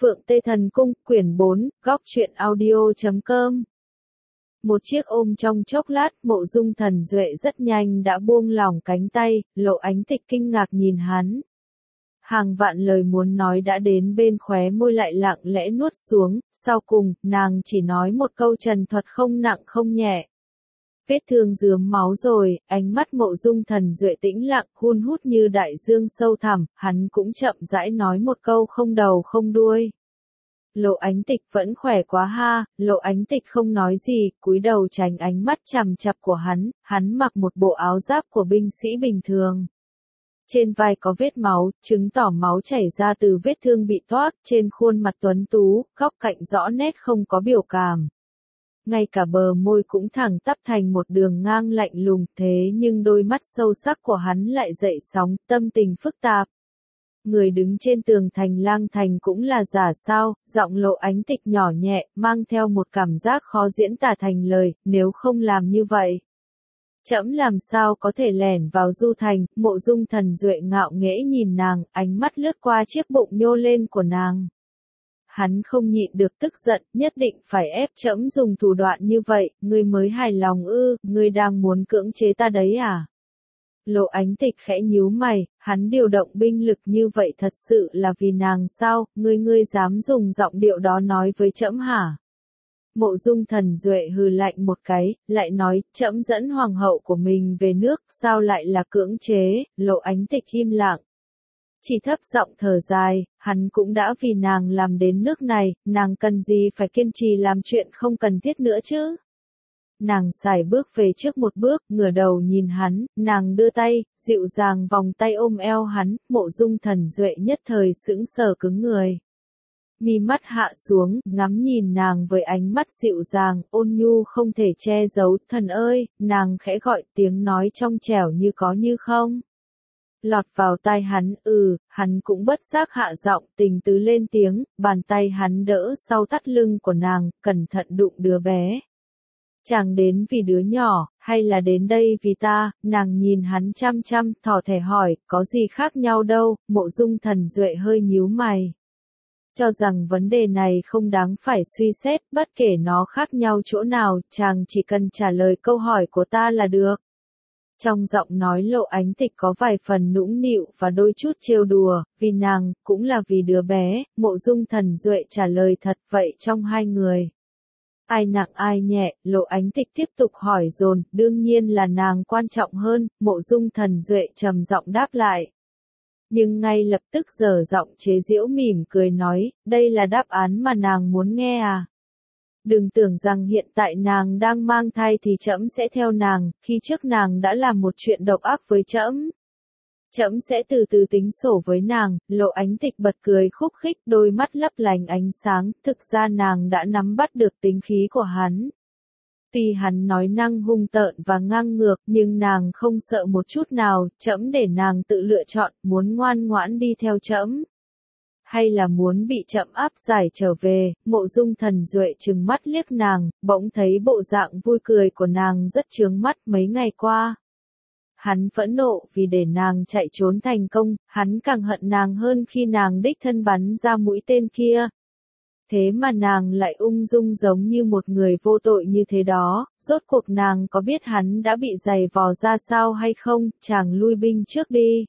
Phượng Tê Thần Cung, quyển 4, góc truyện audio.com. Một chiếc ôm trong chốc lát, Mộ Dung Thần Duệ rất nhanh đã buông lỏng cánh tay, Lộ Ánh Tịch kinh ngạc nhìn hắn. Hàng vạn lời muốn nói đã đến bên khóe môi lại lặng lẽ nuốt xuống, sau cùng, nàng chỉ nói một câu trần thuật không nặng không nhẹ. Vết thương rướm máu rồi, ánh mắt Mộ Dung Thần Duệ tĩnh lặng, hun hút như đại dương sâu thẳm, hắn cũng chậm rãi nói một câu không đầu không đuôi. Lộ Ánh Tịch vẫn khỏe quá ha, Lộ Ánh Tịch không nói gì, cúi đầu tránh ánh mắt chằm chằm của hắn mặc một bộ áo giáp của binh sĩ bình thường. Trên vai có vết máu, chứng tỏ máu chảy ra từ vết thương bị toác, trên khuôn mặt tuấn tú, góc cạnh rõ nét không có biểu cảm. Ngay cả bờ môi cũng thẳng tắp thành một đường ngang lạnh lùng, thế nhưng đôi mắt sâu sắc của hắn lại dậy sóng, tâm tình phức tạp. Người đứng trên tường thành Lang Thành cũng là giả sao, giọng Lộ Ánh Tịch nhỏ nhẹ, mang theo một cảm giác khó diễn tả thành lời, nếu không làm như vậy. Trẫm làm sao có thể lẻn vào Du Thành, Mộ Dung Thần Duệ ngạo nghễ nhìn nàng, ánh mắt lướt qua chiếc bụng nhô lên của nàng. Hắn không nhịn được tức giận, nhất định phải ép trẫm dùng thủ đoạn như vậy, ngươi mới hài lòng ư, ngươi đang muốn cưỡng chế ta đấy à? Lộ Ánh Tịch khẽ nhíu mày, hắn điều động binh lực như vậy thật sự là vì nàng sao, ngươi dám dùng giọng điệu đó nói với trẫm hả? Mộ Dung Thần Duệ hừ lạnh một cái, lại nói, trẫm dẫn hoàng hậu của mình về nước, sao lại là cưỡng chế, Lộ Ánh Tịch im lặng. Chỉ thấp giọng thở dài, hắn cũng đã vì nàng làm đến nước này, nàng cần gì phải kiên trì làm chuyện không cần thiết nữa chứ? Nàng sải bước về trước một bước, ngửa đầu nhìn hắn, nàng đưa tay, dịu dàng vòng tay ôm eo hắn, Mộ Dung Thần Duệ nhất thời sững sờ cứng người. Mi mắt hạ xuống, ngắm nhìn nàng với ánh mắt dịu dàng, ôn nhu không thể che giấu, thần ơi, nàng khẽ gọi tiếng nói trong trẻo như có như không. Lọt vào tai hắn cũng bất giác hạ giọng, tình tứ lên tiếng, bàn tay hắn đỡ sau thắt lưng của nàng, cẩn thận đụng đứa bé. Chàng đến vì đứa nhỏ, hay là đến đây vì ta, nàng nhìn hắn chăm chăm, thỏ thẻ hỏi, có gì khác nhau đâu, Mộ Dung Thần Duệ hơi nhíu mày. Cho rằng vấn đề này không đáng phải suy xét, bất kể nó khác nhau chỗ nào, chàng chỉ cần trả lời câu hỏi của ta là được. Trong giọng nói Lộ Ánh Tịch có vài phần nũng nịu và đôi chút trêu đùa, vì nàng, cũng là vì đứa bé, Mộ Dung Thần Duệ trả lời thật vậy trong hai người. Ai nặng ai nhẹ, Lộ Ánh Tịch tiếp tục hỏi dồn, đương nhiên là nàng quan trọng hơn, Mộ Dung Thần Duệ trầm giọng đáp lại. Nhưng ngay lập tức giở giọng chế giễu mỉm cười nói, đây là đáp án mà nàng muốn nghe à? Đừng tưởng rằng hiện tại nàng đang mang thai thì trẫm sẽ theo nàng, khi trước nàng đã làm một chuyện độc ác với trẫm. Trẫm sẽ từ từ tính sổ với nàng, Lộ Ánh Tịch bật cười khúc khích, đôi mắt lấp lánh ánh sáng, thực ra nàng đã nắm bắt được tính khí của hắn. Tuy hắn nói năng hung tợn và ngang ngược, nhưng nàng không sợ một chút nào, trẫm để nàng tự lựa chọn, muốn ngoan ngoãn đi theo trẫm, hay là muốn bị trẫm áp giải trở về. Mộ Dung Thần Duệ trừng mắt liếc nàng, bỗng thấy bộ dạng vui cười của nàng rất chướng mắt. Mấy ngày qua, hắn phẫn nộ vì để nàng chạy trốn thành công, hắn càng hận nàng hơn khi nàng đích thân bắn ra mũi tên kia. Thế mà nàng lại ung dung giống như một người vô tội như thế đó, rốt cuộc nàng có biết hắn đã bị giày vò ra sao hay không, chàng lui binh trước đi.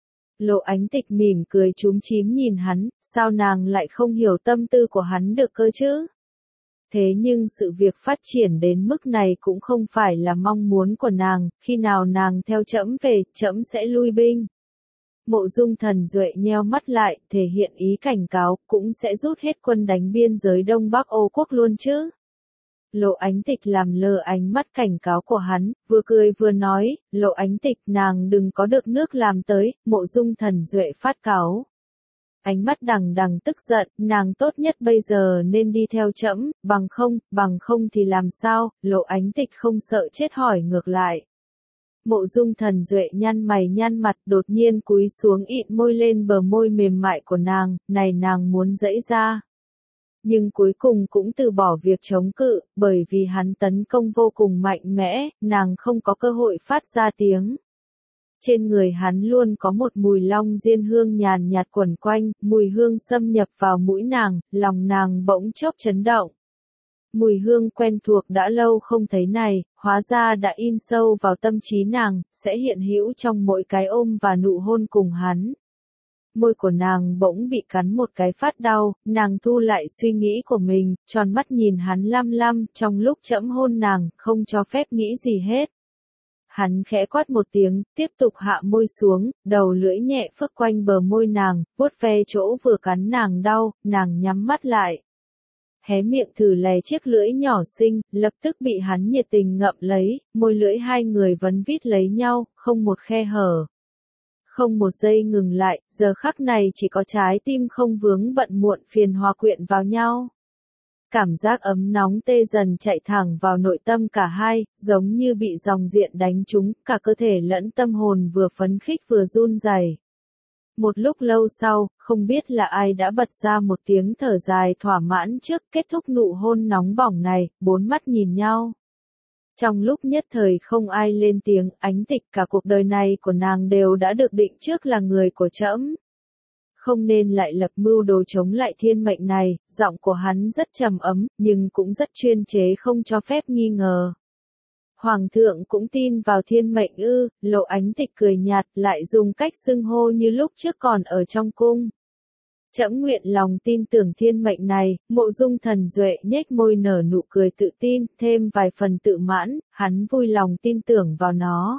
Lộ Ánh Tịch mỉm cười chúm chím nhìn hắn, sao nàng lại không hiểu tâm tư của hắn được cơ chứ? Thế nhưng sự việc phát triển đến mức này cũng không phải là mong muốn của nàng, khi nào nàng theo trẫm về, trẫm sẽ lui binh. Mộ Dung Thần Duệ nheo mắt lại, thể hiện ý cảnh cáo, cũng sẽ rút hết quân đánh biên giới Đông Bắc Ô Quốc luôn chứ. Lộ Ánh Tịch làm lơ ánh mắt cảnh cáo của hắn, vừa cười vừa nói, Lộ Ánh Tịch nàng đừng có được nước làm tới, Mộ Dung Thần Duệ phát cáu. Ánh mắt đằng đằng tức giận, nàng tốt nhất bây giờ nên đi theo trẫm, bằng không thì làm sao, Lộ Ánh Tịch không sợ chết hỏi ngược lại. Mộ Dung Thần Duệ nhăn mày nhăn mặt, đột nhiên cúi xuống ịn môi lên bờ môi mềm mại của nàng, này nàng muốn giãy ra. Nhưng cuối cùng cũng từ bỏ việc chống cự, bởi vì hắn tấn công vô cùng mạnh mẽ, nàng không có cơ hội phát ra tiếng. Trên người hắn luôn có một mùi long diên hương nhàn nhạt quẩn quanh, mùi hương xâm nhập vào mũi nàng, lòng nàng bỗng chốc chấn động. Mùi hương quen thuộc đã lâu không thấy này, hóa ra đã in sâu vào tâm trí nàng, sẽ hiện hữu trong mỗi cái ôm và nụ hôn cùng hắn. Môi của nàng bỗng bị cắn một cái phát đau, nàng thu lại suy nghĩ của mình, tròn mắt nhìn hắn lăm lăm, trong lúc trẫm hôn nàng, không cho phép nghĩ gì hết. Hắn khẽ quát một tiếng, tiếp tục hạ môi xuống, đầu lưỡi nhẹ phất quanh bờ môi nàng, vuốt ve chỗ vừa cắn nàng đau, nàng nhắm mắt lại. Hé miệng thử lè chiếc lưỡi nhỏ xinh, lập tức bị hắn nhiệt tình ngậm lấy, môi lưỡi hai người vấn vít lấy nhau, không một khe hở. Không một giây ngừng lại, giờ khắc này chỉ có trái tim không vướng bận muộn phiền hòa quyện vào nhau. Cảm giác ấm nóng tê dần chạy thẳng vào nội tâm cả hai, giống như bị dòng điện đánh trúng, cả cơ thể lẫn tâm hồn vừa phấn khích vừa run rẩy. Một lúc lâu sau, không biết là ai đã bật ra một tiếng thở dài thỏa mãn trước kết thúc nụ hôn nóng bỏng này, bốn mắt nhìn nhau. Trong lúc nhất thời không ai lên tiếng, Ánh Tịch cả cuộc đời này của nàng đều đã được định trước là người của trẫm. Không nên lại lập mưu đồ chống lại thiên mệnh này, giọng của hắn rất trầm ấm, nhưng cũng rất chuyên chế không cho phép nghi ngờ. Hoàng thượng cũng tin vào thiên mệnh ư, Lộ Ánh Tịch cười nhạt lại dùng cách xưng hô như lúc trước còn ở trong cung. Trẫm nguyện lòng tin tưởng thiên mệnh này, Mộ Dung Thần Duệ nhếch môi nở nụ cười tự tin, thêm vài phần tự mãn, hắn vui lòng tin tưởng vào nó.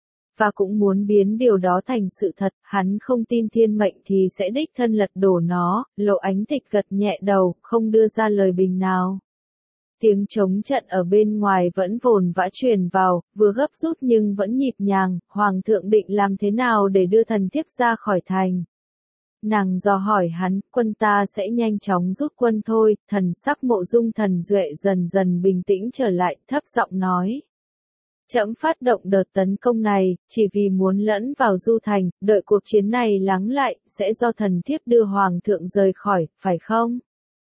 Và cũng muốn biến điều đó thành sự thật, hắn không tin thiên mệnh thì sẽ đích thân lật đổ nó, Lộ Ánh Tịch gật nhẹ đầu, không đưa ra lời bình nào. Tiếng trống trận ở bên ngoài vẫn vồn vã truyền vào, vừa gấp rút nhưng vẫn nhịp nhàng, Hoàng thượng định làm thế nào để đưa thần thiếp ra khỏi thành. Nàng dò hỏi hắn, quân ta sẽ nhanh chóng rút quân thôi, thần sắc Mộ Dung Thần Duệ dần dần bình tĩnh trở lại, thấp giọng nói. Trẫm phát động đợt tấn công này, chỉ vì muốn lẫn vào Du Thành, đợi cuộc chiến này lắng lại, sẽ do thần thiếp đưa Hoàng thượng rời khỏi, phải không?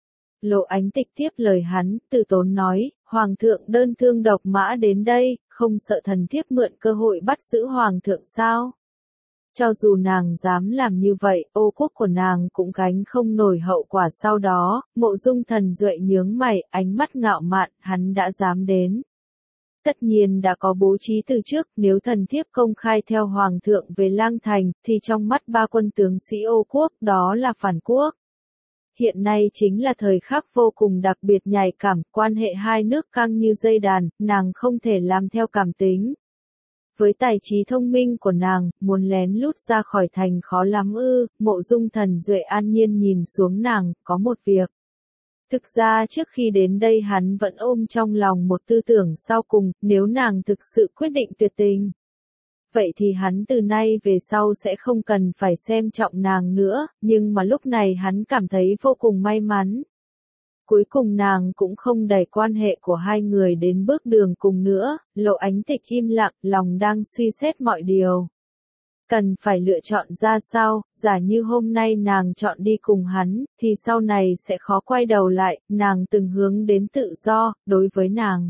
Lộ Ánh Tịch tiếp lời hắn, từ tốn nói, Hoàng thượng đơn thương độc mã đến đây, không sợ thần thiếp mượn cơ hội bắt giữ Hoàng thượng sao? Cho dù nàng dám làm như vậy, ô quốc của nàng cũng gánh không nổi hậu quả sau đó, Mộ Dung Thần Duệ nhướng mày, ánh mắt ngạo mạn, hắn đã dám đến. Tất nhiên đã có bố trí từ trước, nếu thần thiếp công khai theo Hoàng thượng về Lang Thành, thì trong mắt ba quân tướng sĩ ô quốc, đó là phản quốc. Hiện nay chính là thời khắc vô cùng đặc biệt nhạy cảm, quan hệ hai nước căng như dây đàn, nàng không thể làm theo cảm tính. Với tài trí thông minh của nàng, muốn lén lút ra khỏi thành khó lắm ư, Mộ Dung Thần Duệ an nhiên nhìn xuống nàng, có một việc. Thực ra trước khi đến đây hắn vẫn ôm trong lòng một tư tưởng sau cùng, nếu nàng thực sự quyết định tuyệt tình. Vậy thì hắn từ nay về sau sẽ không cần phải xem trọng nàng nữa, nhưng mà lúc này hắn cảm thấy vô cùng may mắn. Cuối cùng nàng cũng không đẩy quan hệ của hai người đến bước đường cùng nữa, Lộ Ánh Tịch im lặng, lòng đang suy xét mọi điều. Cần phải lựa chọn ra sao, giả như hôm nay nàng chọn đi cùng hắn, thì sau này sẽ khó quay đầu lại, nàng từng hướng đến tự do, đối với nàng.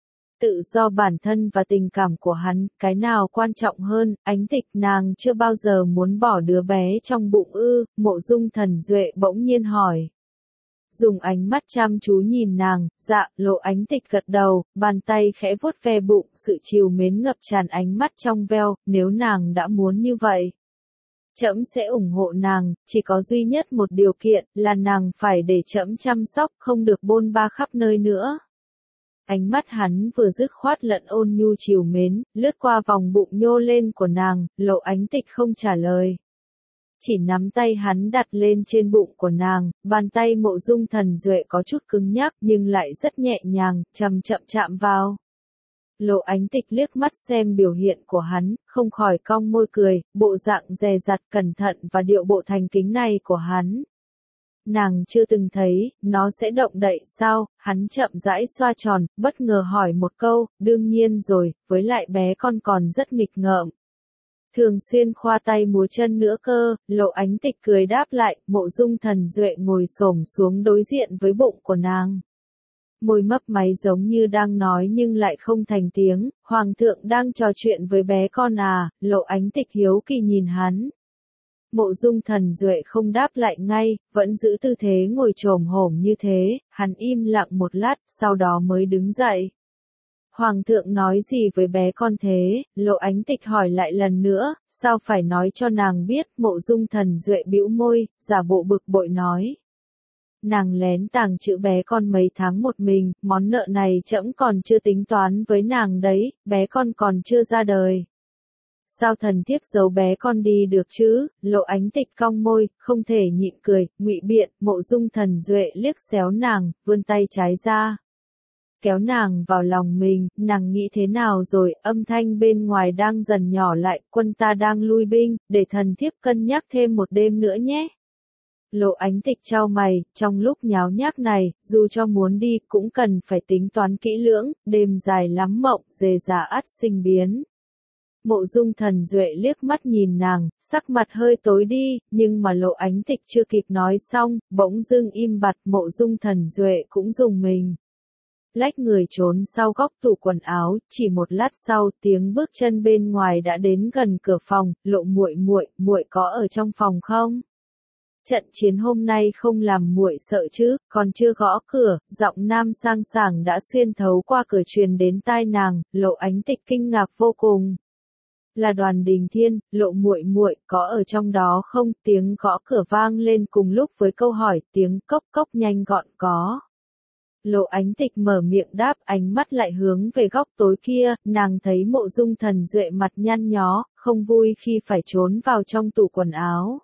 Tự do bản thân và tình cảm của hắn, cái nào quan trọng hơn, Ánh Tịch nàng chưa bao giờ muốn bỏ đứa bé trong bụng ư, Mộ Dung Thần Duệ bỗng nhiên hỏi. Dùng ánh mắt chăm chú nhìn nàng, dạ, Lộ Ánh Tịch gật đầu, bàn tay khẽ vuốt ve bụng, sự trìu mến ngập tràn ánh mắt trong veo, nếu nàng đã muốn như vậy. Trẫm sẽ ủng hộ nàng, chỉ có duy nhất một điều kiện, là nàng phải để trẫm chăm sóc, không được bôn ba khắp nơi nữa. Ánh mắt hắn vừa dứt khoát lẫn ôn nhu trìu mến, lướt qua vòng bụng nhô lên của nàng, Lộ Ánh Tịch không trả lời. Chỉ nắm tay hắn đặt lên trên bụng của nàng, bàn tay Mộ Dung Thần Duệ có chút cứng nhắc nhưng lại rất nhẹ nhàng, chậm chậm chạm vào. Lộ Ánh Tịch liếc mắt xem biểu hiện của hắn, không khỏi cong môi cười, bộ dạng dè dặt cẩn thận và điệu bộ thành kính này của hắn. Nàng chưa từng thấy, nó sẽ động đậy sao, hắn chậm rãi xoa tròn, bất ngờ hỏi một câu, đương nhiên rồi, với lại bé con còn rất nghịch ngợm. Thường xuyên khoa tay múa chân nữa cơ, Lộ Ánh Tịch cười đáp lại, Mộ Dung Thần Duệ ngồi xổm xuống đối diện với bụng của nàng. Môi mấp máy giống như đang nói nhưng lại không thành tiếng, Hoàng thượng đang trò chuyện với bé con à, Lộ Ánh Tịch hiếu kỳ nhìn hắn. Mộ Dung Thần Duệ không đáp lại ngay, vẫn giữ tư thế ngồi chồm hổm như thế, hắn im lặng một lát, sau đó mới đứng dậy. Hoàng thượng nói gì với bé con thế, Lộ Ánh Tịch hỏi lại lần nữa, sao phải nói cho nàng biết, Mộ Dung Thần Duệ bĩu môi, giả bộ bực bội nói. Nàng lén tàng chữ bé con mấy tháng một mình, món nợ này trẫm còn chưa tính toán với nàng đấy, bé con còn chưa ra đời. Sao thần thiếp giấu bé con đi được chứ? Lộ Ánh Tịch cong môi, không thể nhịn cười, ngụy biện, Mộ Dung Thần Duệ liếc xéo nàng, vươn tay trái ra. Kéo nàng vào lòng mình, nàng nghĩ thế nào rồi, âm thanh bên ngoài đang dần nhỏ lại, quân ta đang lui binh, để thần thiếp cân nhắc thêm một đêm nữa nhé. Lộ Ánh Tịch chau mày, trong lúc nháo nhác này, dù cho muốn đi cũng cần phải tính toán kỹ lưỡng, đêm dài lắm mộng, dề già ắt sinh biến. Mộ Dung Thần Duệ liếc mắt nhìn nàng, sắc mặt hơi tối đi, nhưng mà Lộ Ánh Tịch chưa kịp nói xong, bỗng dưng im bặt, Mộ Dung Thần Duệ cũng rùng mình. Lách người trốn sau góc tủ quần áo, chỉ một lát sau, tiếng bước chân bên ngoài đã đến gần cửa phòng, Lộ muội muội, muội có ở trong phòng không? Trận chiến hôm nay không làm muội sợ chứ, còn chưa gõ cửa, giọng nam sang sảng đã xuyên thấu qua cửa truyền đến tai nàng, Lộ Ánh Tịch kinh ngạc vô cùng. Là Đoàn Đình Thiên, Lộ muội muội có ở trong đó không? Tiếng gõ cửa vang lên cùng lúc với câu hỏi, tiếng cốc cốc nhanh gọn có. Lộ Ánh Tịch mở miệng đáp, ánh mắt lại hướng về góc tối kia, nàng thấy Mộ Dung Thần Duệ mặt nhăn nhó, không vui khi phải trốn vào trong tủ quần áo.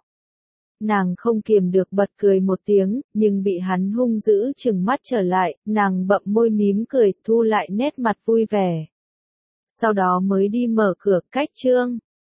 Nàng không kiềm được bật cười một tiếng, nhưng bị hắn hung dữ trừng mắt trở lại, nàng bậm môi mím cười, thu lại nét mặt vui vẻ. Sau đó mới đi mở cửa, cách chương.